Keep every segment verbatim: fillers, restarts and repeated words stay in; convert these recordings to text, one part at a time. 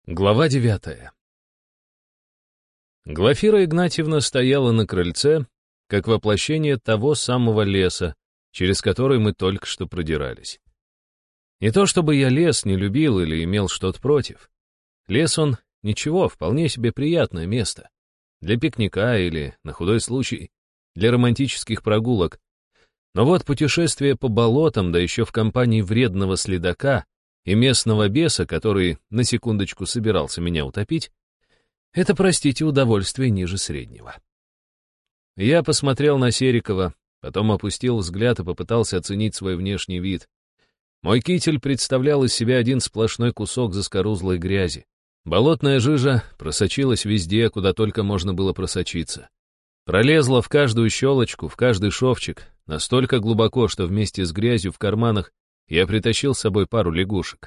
Глава девятая. Глафира Игнатьевна стояла на крыльце, как воплощение того самого леса, через который мы только что продирались. Не то чтобы я лес не любил или имел что-то против. Лес он ничего, вполне себе приятное место. Для пикника или, на худой случай, для романтических прогулок. Но вот путешествие по болотам, да еще в компании вредного следака и местного беса, который, на секундочку, собирался меня утопить, это, простите, удовольствие ниже среднего. Я посмотрел на Серикова, потом опустил взгляд и попытался оценить свой внешний вид. Мой китель представлял из себя один сплошной кусок заскорузлой грязи. Болотная жижа просочилась везде, куда только можно было просочиться. Пролезла в каждую щелочку, в каждый шовчик, настолько глубоко, что вместе с грязью в карманах я притащил с собой пару лягушек.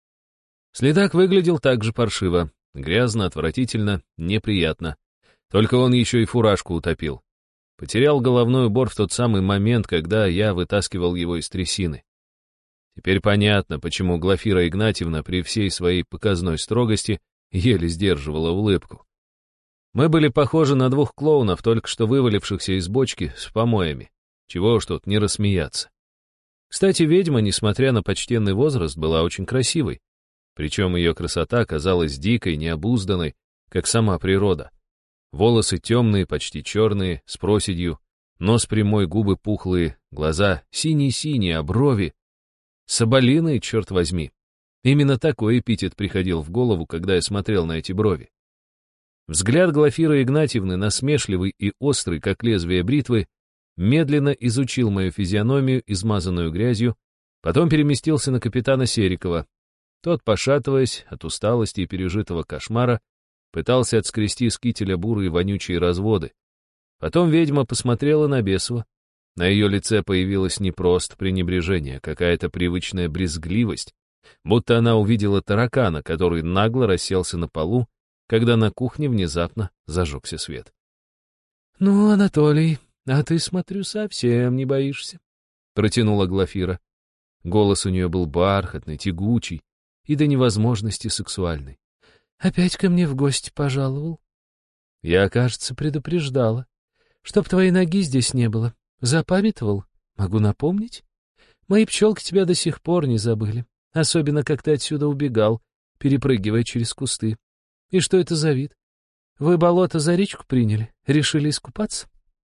Следак выглядел так же паршиво, грязно, отвратительно, неприятно. Только он еще и фуражку утопил. Потерял головной убор в тот самый момент, когда я вытаскивал его из трясины. Теперь понятно, почему Глафира Игнатьевна при всей своей показной строгости еле сдерживала улыбку. Мы были похожи на двух клоунов, только что вывалившихся из бочки с помоями. Чего уж тут не рассмеяться. Кстати, ведьма, несмотря на почтенный возраст, была очень красивой. Причем ее красота казалась дикой, необузданной, как сама природа. Волосы темные, почти черные, с проседью, нос прямой, губы пухлые, глаза синие-синие, а брови соболиные, черт возьми. Именно такой эпитет приходил в голову, когда я смотрел на эти брови. Взгляд Глафиры Игнатьевны, насмешливый и острый, как лезвие бритвы, медленно изучил мою физиономию, измазанную грязью, потом переместился на капитана Серикова. Тот, пошатываясь от усталости и пережитого кошмара, пытался отскрести с кителя бурые вонючие разводы. Потом ведьма посмотрела на Бесова. На ее лице появилось не просто пренебрежение, а какая-то привычная брезгливость, будто она увидела таракана, который нагло расселся на полу, когда на кухне внезапно зажегся свет. «Ну, Анатолий, а ты, смотрю, совсем не боишься», — протянула Глафира. Голос у нее был бархатный, тягучий и до невозможности сексуальный. «Опять ко мне в гости пожаловал?» «Я, кажется, предупреждала. Чтоб твоей ноги здесь не было. Запамятовал? Могу напомнить? Мои пчелки тебя до сих пор не забыли, особенно как ты отсюда убегал, перепрыгивая через кусты. И что это за вид? Вы болото за речку приняли? Решили искупаться?»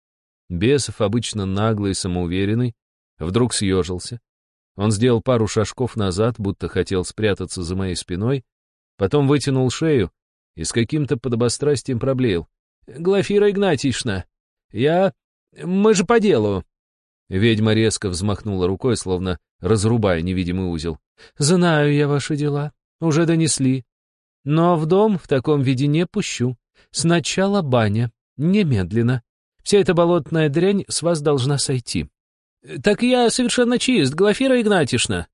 Бесов, обычно наглый и самоуверенный, вдруг съежился. Он сделал пару шажков назад, будто хотел спрятаться за моей спиной, потом вытянул шею и с каким-то подобострастием проблеял. «Глафира Игнатьевна, я... мы же по делу!» Ведьма резко взмахнула рукой, словно разрубая невидимый узел. «Знаю я ваши дела, уже донесли. Но в дом в таком виде не пущу. Сначала баня, немедленно. Вся эта болотная дрянь с вас должна сойти». «Так я совершенно чист, Глафира Игнатьевна»,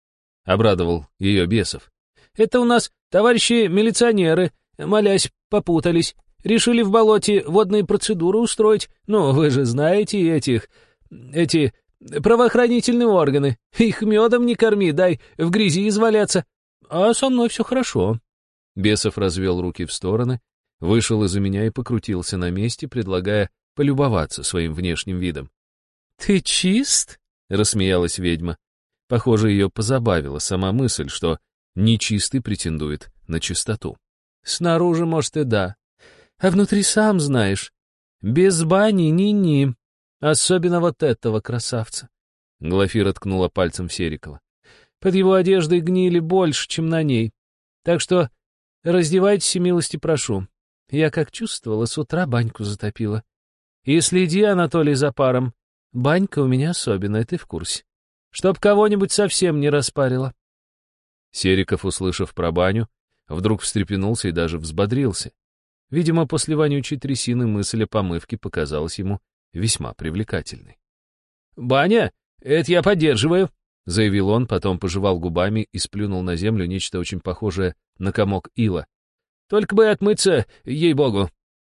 — обрадовал ее Бесов. «Это у нас товарищи милиционеры, молясь, попутались. Решили в болоте водные процедуры устроить. Ну, вы же знаете этих... эти правоохранительные органы. Их медом не корми, дай в грязи изваляться. А со мной все хорошо». Бесов развел руки в стороны, вышел из-за меня и покрутился на месте, предлагая полюбоваться своим внешним видом. «Ты чист?» — рассмеялась ведьма. Похоже, ее позабавила сама мысль, что нечистый претендует на чистоту. «Снаружи, может, и да. А внутри сам знаешь. Без бани ни-ни. Особенно вот этого красавца». Глафира ткнула пальцем в Серикова. «Под его одеждой гнили больше, чем на ней. Так что раздевайтесь и милости прошу. Я, как чувствовала, с утра баньку затопила. И следи, Анатолий, за паром. Банька у меня особенная, ты в курсе. Чтоб кого-нибудь совсем не распарило». Сериков, услышав про баню, вдруг встрепенулся и даже взбодрился. Видимо, после вонючей трясины мысль о помывке показалась ему весьма привлекательной. «Баня? Это я поддерживаю», — заявил он, потом пожевал губами и сплюнул на землю нечто очень похожее на комок ила. «Только бы отмыться, ей-богу».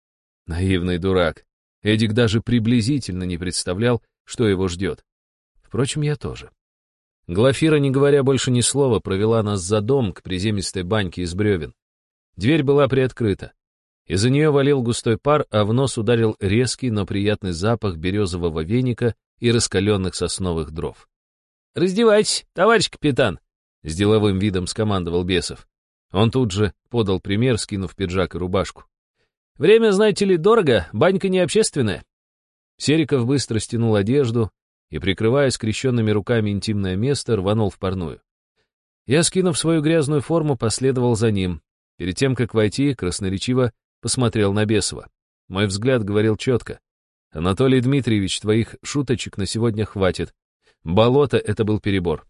Наивный дурак. Эдик даже приблизительно не представлял, что его ждет. Впрочем, я тоже. Глафира, не говоря больше ни слова, провела нас за дом к приземистой баньке из бревен. Дверь была приоткрыта. Из-за нее валил густой пар, а в нос ударил резкий, но приятный запах березового веника и раскаленных сосновых дров. «Раздевайтесь, товарищ капитан!» — с деловым видом скомандовал Бесов. Он тут же подал пример, скинув пиджак и рубашку. «Время, знаете ли, дорого, банька не общественная». Сериков быстро стянул одежду и, прикрывая скрещенными руками интимное место, рванул в парную. Я, скинув свою грязную форму, последовал за ним. Перед тем, как войти, красноречиво посмотрел на Бесова. Мой взгляд говорил четко. «Анатолий Дмитриевич, твоих шуточек на сегодня хватит. Болото — это был перебор».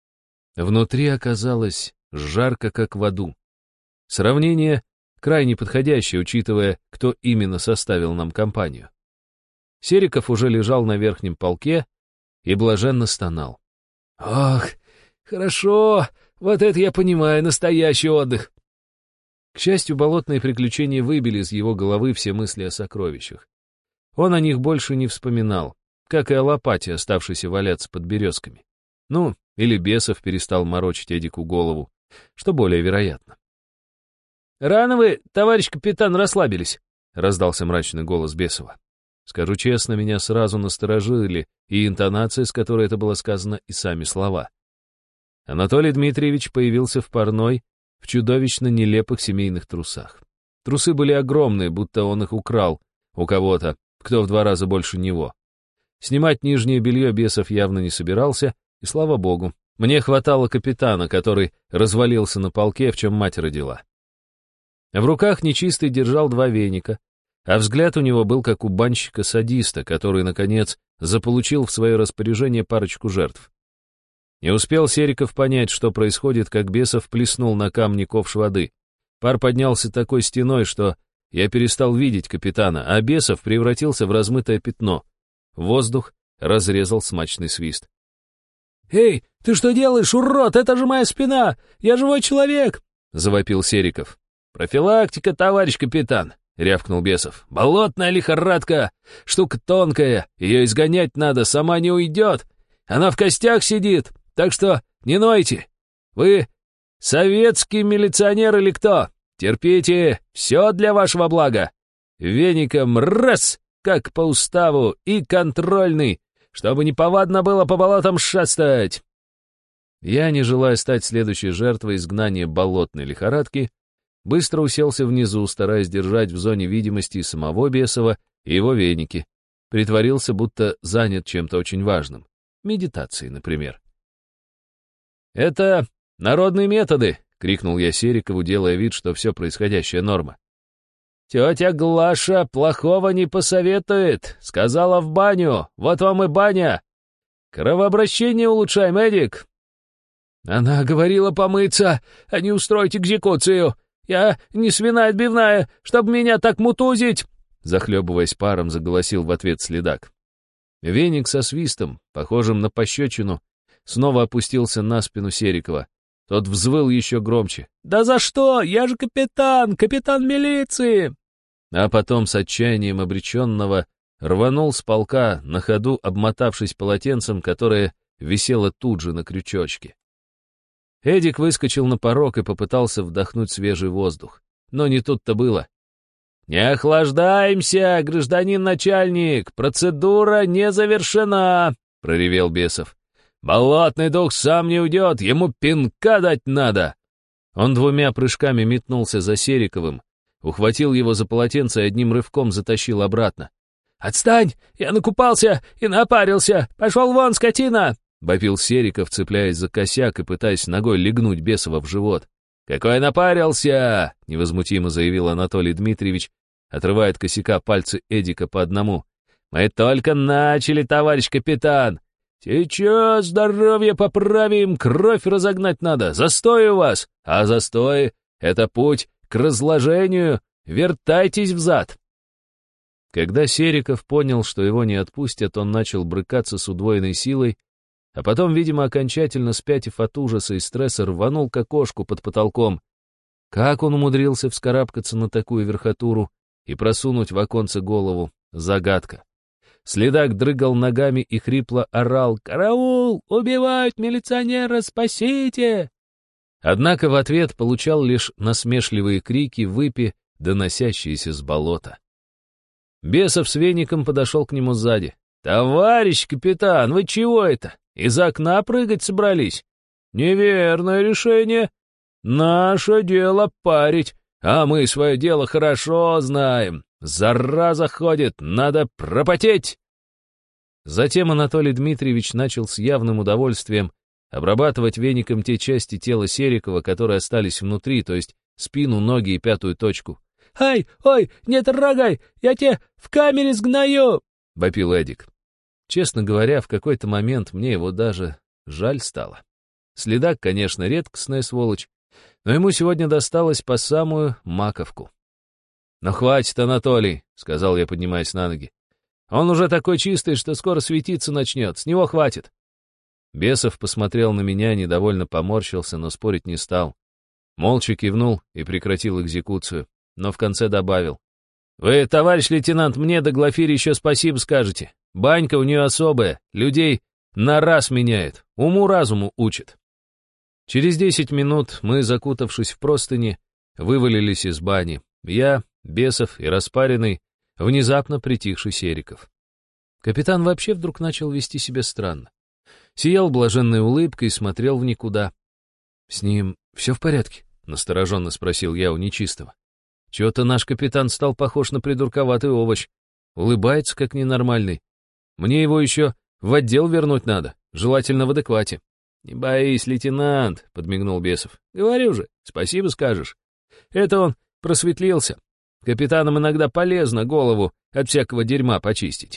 Внутри оказалось жарко, как в аду. Сравнение крайне подходящее, учитывая, кто именно составил нам компанию. Сериков уже лежал на верхнем полке и блаженно стонал. «Ох, хорошо, вот это я понимаю, настоящий отдых». К счастью, болотные приключения выбили из его головы все мысли о сокровищах. Он о них больше не вспоминал, как и о лопате, оставшейся валяться под березками. Ну, или Бесов перестал морочить Эдику голову, что более вероятно. «Рано вы, товарищ капитан, расслабились», — раздался мрачный голос Бесова. Скажу честно, меня сразу насторожили и интонация, с которой это было сказано, и сами слова. Анатолий Дмитриевич появился в парной в чудовищно нелепых семейных трусах. Трусы были огромные, будто он их украл у кого-то, кто в два раза больше него. Снимать нижнее белье Бесов явно не собирался, и слава богу, мне хватало капитана, который развалился на полке, в чем мать родила. В руках нечистый держал два веника, а взгляд у него был как у банщика-садиста, который, наконец, заполучил в свое распоряжение парочку жертв. Не успел Сериков понять, что происходит, как Бесов плеснул на камни ковш воды. Пар поднялся такой стеной, что я перестал видеть капитана, а Бесов превратился в размытое пятно. Воздух разрезал смачный свист. «Эй, ты что делаешь, урод? Это же моя спина! Я живой человек!» — завопил Сериков. «Профилактика, товарищ капитан!» — рявкнул Бесов. «Болотная лихорадка! Штука тонкая, ее изгонять надо, сама не уйдет. Она в костях сидит, так что не нойте. Вы советский милиционер или кто? Терпите, все для вашего блага. Веником раз, как по уставу, и контрольный, чтобы неповадно было по болотам шастать». Я, не желая стать следующей жертвой изгнания болотной лихорадки, быстро уселся внизу, стараясь держать в зоне видимости самого Бесова и его веники. Притворился, будто занят чем-то очень важным. Медитацией, например. «Это народные методы!» — крикнул я Серикову, делая вид, что все происходящее норма. «Тетя Глаша плохого не посоветует. Сказала в баню. Вот вам и баня. Кровообращение улучшаем, Эдик». «Она говорила помыться, а не устроить экзекуцию. Я не свиная отбивная, чтобы меня так мутузить!» Захлебываясь паром, заголосил в ответ следак. Веник со свистом, похожим на пощечину, снова опустился на спину Серикова. Тот взвыл еще громче. «Да за что? Я же капитан, капитан милиции!» А потом с отчаянием обреченного рванул с полка, на ходу обмотавшись полотенцем, которое висело тут же на крючочке. Эдик выскочил на порог и попытался вдохнуть свежий воздух. Но не тут-то было. «Не охлаждаемся, гражданин начальник! Процедура не завершена!» — проревел Бесов. «Болотный дух сам не уйдет, ему пинка дать надо!» Он двумя прыжками метнулся за Сериковым, ухватил его за полотенце и одним рывком затащил обратно. «Отстань! Я накупался и напарился! Пошел вон, скотина!» — вопил Сериков, цепляясь за косяк и пытаясь ногой легнуть Бесова в живот. «Какой напарился!» — невозмутимо заявил Анатолий Дмитриевич, отрывая от косяка пальцы Эдика по одному. «Мы только начали, товарищ капитан! Сейчас здоровье поправим, кровь разогнать надо, застой у вас, а застой — это путь к разложению, вертайтесь взад!» Когда Сериков понял, что его не отпустят, он начал брыкаться с удвоенной силой, а потом, видимо, окончательно спятив от ужаса и стресса, рванул к окошку под потолком. Как он умудрился вскарабкаться на такую верхотуру и просунуть в оконце голову — загадка. Следак дрыгал ногами и хрипло орал: «Караул! Убивают милиционера! Спасите!» Однако в ответ получал лишь насмешливые крики выпи, доносящиеся с болота. Бесов с веником подошел к нему сзади. «Товарищ капитан, вы чего это? Из окна прыгать собрались? Неверное решение. Наше дело парить, а мы свое дело хорошо знаем. Зараза ходит, надо пропотеть!» Затем Анатолий Дмитриевич начал с явным удовольствием обрабатывать веником те части тела Серикова, которые остались внутри, то есть спину, ноги и пятую точку. «Ай, ой, не трогай, я тебе в камере сгною!» — вопил Эдик. Честно говоря, в какой-то момент мне его даже жаль стало. Следак, конечно, редкостная сволочь, но ему сегодня досталось по самую маковку. «Ну хватит, Анатолий», — сказал я, поднимаясь на ноги. «Он уже такой чистый, что скоро светиться начнет, с него хватит». Бесов посмотрел на меня, недовольно поморщился, но спорить не стал. Молча кивнул и прекратил экзекуцию, но в конце добавил. «Вы, товарищ лейтенант, мне да Глафире еще спасибо скажете. Банька у нее особая, людей на раз меняет, уму-разуму учит». Через десять минут мы, закутавшись в простыни, вывалились из бани. Я, Бесов и распаренный, внезапно притихший Сериков. Капитан вообще вдруг начал вести себя странно. Сиял блаженной улыбкой и смотрел в никуда. «С ним все в порядке?» — настороженно спросил я у нечистого. «Чего-то наш капитан стал похож на придурковатый овощ. Улыбается, как ненормальный. Мне его еще в отдел вернуть надо, желательно в адеквате». «Не боись, лейтенант», — подмигнул Бесов. «Говорю же, спасибо скажешь. Это он просветлился. Капитанам иногда полезно голову от всякого дерьма почистить».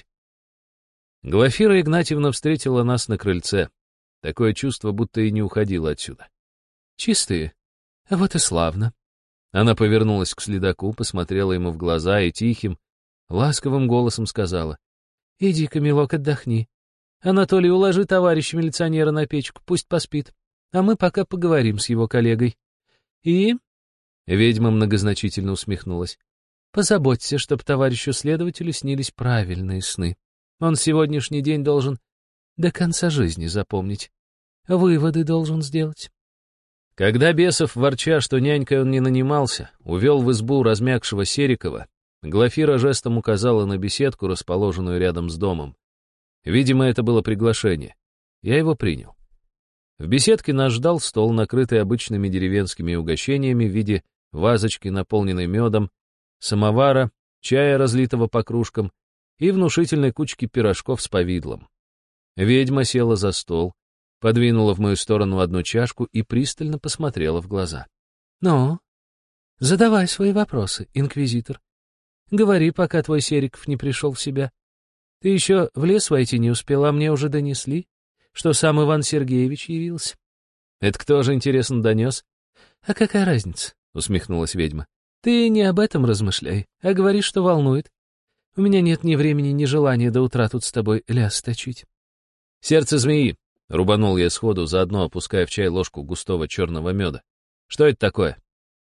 Глафира Игнатьевна встретила нас на крыльце. Такое чувство, будто и не уходила отсюда. «Чистые? А вот и славно». Она повернулась к следаку, посмотрела ему в глаза и тихим, ласковым голосом сказала. «Иди-ка, милок, отдохни. Анатолий, уложи товарища милиционера на печку, пусть поспит. А мы пока поговорим с его коллегой. И...» Ведьма многозначительно усмехнулась. «Позаботься, чтоб товарищу следователю снились правильные сны. Он сегодняшний день должен до конца жизни запомнить. Выводы должен сделать». Когда Бесов, ворча, что нянькой он не нанимался, увел в избу размягшего Серикова, Глафира жестом указала на беседку, расположенную рядом с домом. Видимо, это было приглашение. Я его принял. В беседке нас ждал стол, накрытый обычными деревенскими угощениями в виде вазочки, наполненной медом, самовара, чая, разлитого по кружкам, и внушительной кучки пирожков с повидлом. Ведьма села за стол, подвинула в мою сторону одну чашку и пристально посмотрела в глаза. «Ну, задавай свои вопросы, инквизитор. Говори, пока твой Сериков не пришел в себя. Ты еще в лес войти не успел, а мне уже донесли, что сам Иван Сергеевич явился». «Это кто же, интересно, донес?» «А какая разница?» — усмехнулась ведьма. «Ты не об этом размышляй, а говори, что волнует. У меня нет ни времени, ни желания до утра тут с тобой ляс точить». «Сердце змеи», — рубанул я сходу, заодно опуская в чай ложку густого черного меда. «Что это такое?»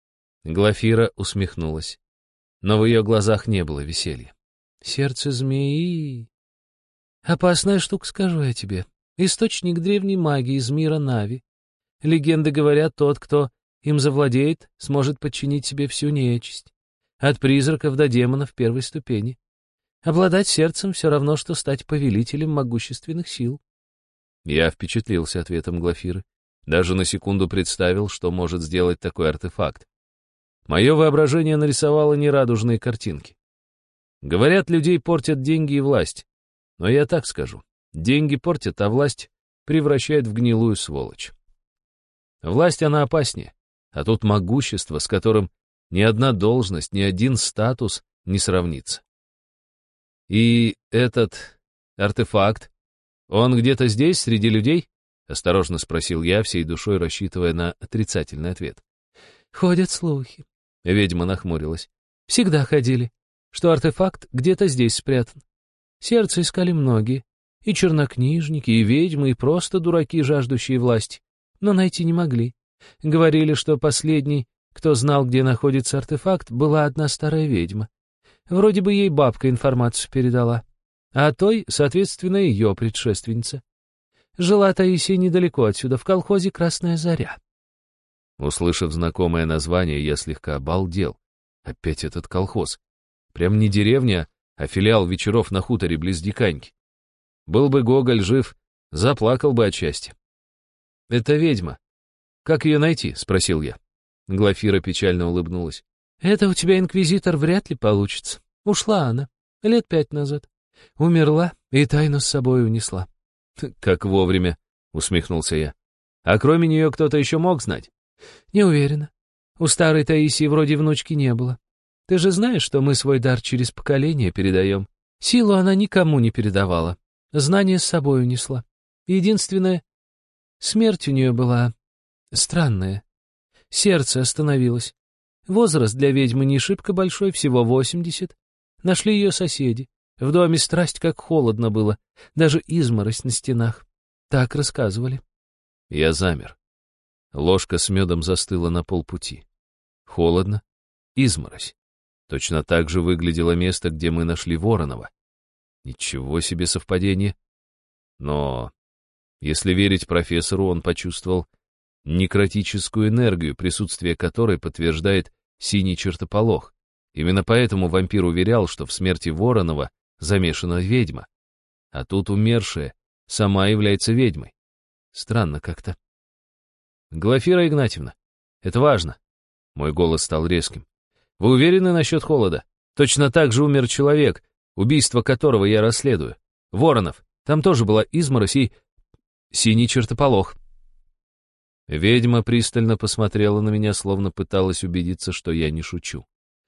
Глафира усмехнулась, но в ее глазах не было веселья. «Сердце змеи. Опасная штука, скажу я тебе. Источник древней магии из мира Нави. Легенды говорят, тот, кто им завладеет, сможет подчинить себе всю нечисть. От призраков до демонов первой ступени. Обладать сердцем все равно, что стать повелителем могущественных сил». Я впечатлился ответом Глафиры. Даже на секунду представил, что может сделать такой артефакт. Мое воображение нарисовало нерадужные картинки. Говорят, людей портят деньги и власть. Но я так скажу. Деньги портят, а власть превращает в гнилую сволочь. Власть, она опаснее. А тут могущество, с которым ни одна должность, ни один статус не сравнится. И этот артефакт, он где-то здесь, среди людей? Осторожно спросил я, всей душой рассчитывая на отрицательный ответ. «Ходят слухи», — ведьма нахмурилась. «Всегда ходили, что артефакт где-то здесь спрятан. Сердце искали многие, и чернокнижники, и ведьмы, и просто дураки, жаждущие власти, но найти не могли. Говорили, что последний, кто знал, где находится артефакт, была одна старая ведьма. Вроде бы ей бабка информацию передала, а той, соответственно, ее предшественница. Жила Таисия недалеко отсюда, в колхозе «Красная заря». Услышав знакомое название, я слегка обалдел. Опять этот колхоз. Прям не деревня, а филиал вечеров на хуторе близ Диканьки. Был бы Гоголь жив, заплакал бы от счастья. «Это ведьма. Как ее найти?» — спросил я. Глафира печально улыбнулась. «Это у тебя, инквизитор, вряд ли получится. Ушла она лет пять назад. Умерла и тайну с собой унесла». «Как вовремя», — усмехнулся я. «А кроме нее кто-то еще мог знать?» «Не уверена. У старой Таисии вроде внучки не было. Ты же знаешь, что мы свой дар через поколение передаем. Силу она никому не передавала. Знание с собой унесла. Единственное, смерть у нее была странная. Сердце остановилось. Возраст для ведьмы не шибко большой, всего восемьдесят. Нашли ее соседи. В доме страсть как холодно было, даже изморозь на стенах. Так рассказывали». Я замер. Ложка с медом застыла на полпути. Холодно, изморозь. Точно так же выглядело место, где мы нашли Воронова. Ничего себе совпадение. Но, если верить профессору, он почувствовал некротическую энергию, присутствие которой подтверждает синий чертополох. Именно поэтому вампир уверял, что в смерти Воронова замешана ведьма. А тут умершая сама является ведьмой. Странно как-то. «Глафира Игнатьевна, это важно». Мой голос стал резким. «Вы уверены насчет холода? Точно так же умер человек, убийство которого я расследую. Воронов. Там тоже была изморозь и синий чертополох». Ведьма пристально посмотрела на меня, словно пыталась убедиться, что я не шучу.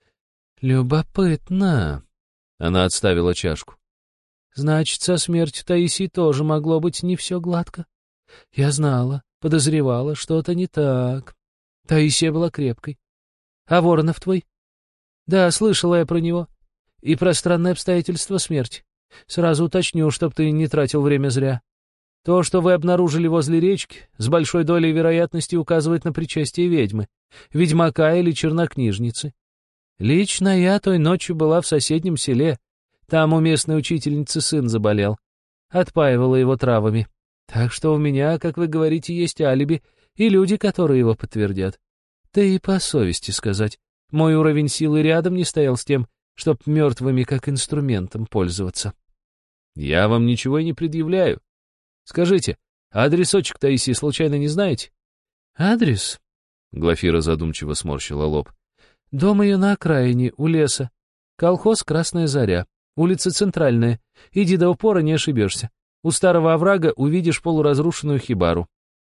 «Любопытно». Она отставила чашку. «Значит, со смертью Таисии тоже могло быть не все гладко. Я знала, подозревала, что-то не так. Таисия была крепкой. А Воронов твой?» «Да, слышала я про него. И про странные обстоятельства смерти. Сразу уточню, чтоб ты не тратил время зря. То, что вы обнаружили возле речки, с большой долей вероятности указывает на причастие ведьмы, ведьмака или чернокнижницы. Лично я той ночью была в соседнем селе. Там у местной учительницы сын заболел. Отпаивала его травами. Так что у меня, как вы говорите, есть алиби и люди, которые его подтвердят. Да и по совести сказать, мой уровень силы рядом не стоял с тем, чтоб мертвыми как инструментом пользоваться». «Я вам ничего и не предъявляю. Скажите, а адресочек Таисии случайно не знаете?» «Адрес?» — Глафира задумчиво сморщила лоб. «Дом ее на окраине, у леса. Колхоз «Красная заря». Улица Центральная. Иди до упора, не ошибешься. У старого оврага увидишь полуразрушенную хибару».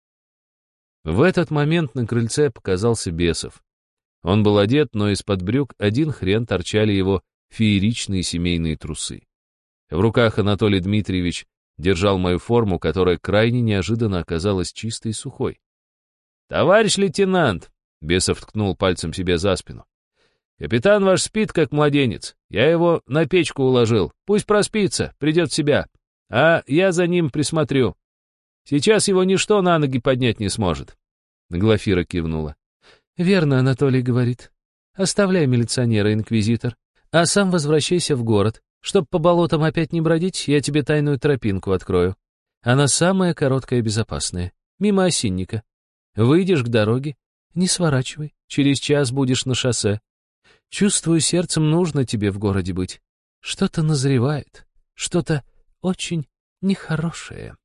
В этот момент на крыльце показался Бесов. Он был одет, но из-под брюк один хрен торчали его фееричные семейные трусы. В руках Анатолий Дмитриевич держал мою форму, которая крайне неожиданно оказалась чистой и сухой. «Товарищ лейтенант!» — Бесов ткнул пальцем себе за спину. «Капитан ваш спит, как младенец. Я его на печку уложил. Пусть проспится, придет в себя. А я за ним присмотрю. Сейчас его ничто на ноги поднять не сможет». Глафира кивнула. «Верно, Анатолий говорит. Оставляй милиционера, инквизитор, а сам возвращайся в город. Чтоб по болотам опять не бродить, я тебе тайную тропинку открою. Она самая короткая и безопасная, мимо осинника. Выйдешь к дороге, не сворачивай, через час будешь на шоссе. Чувствую, сердцем нужно тебе в городе быть. Что-то назревает, что-то очень нехорошее».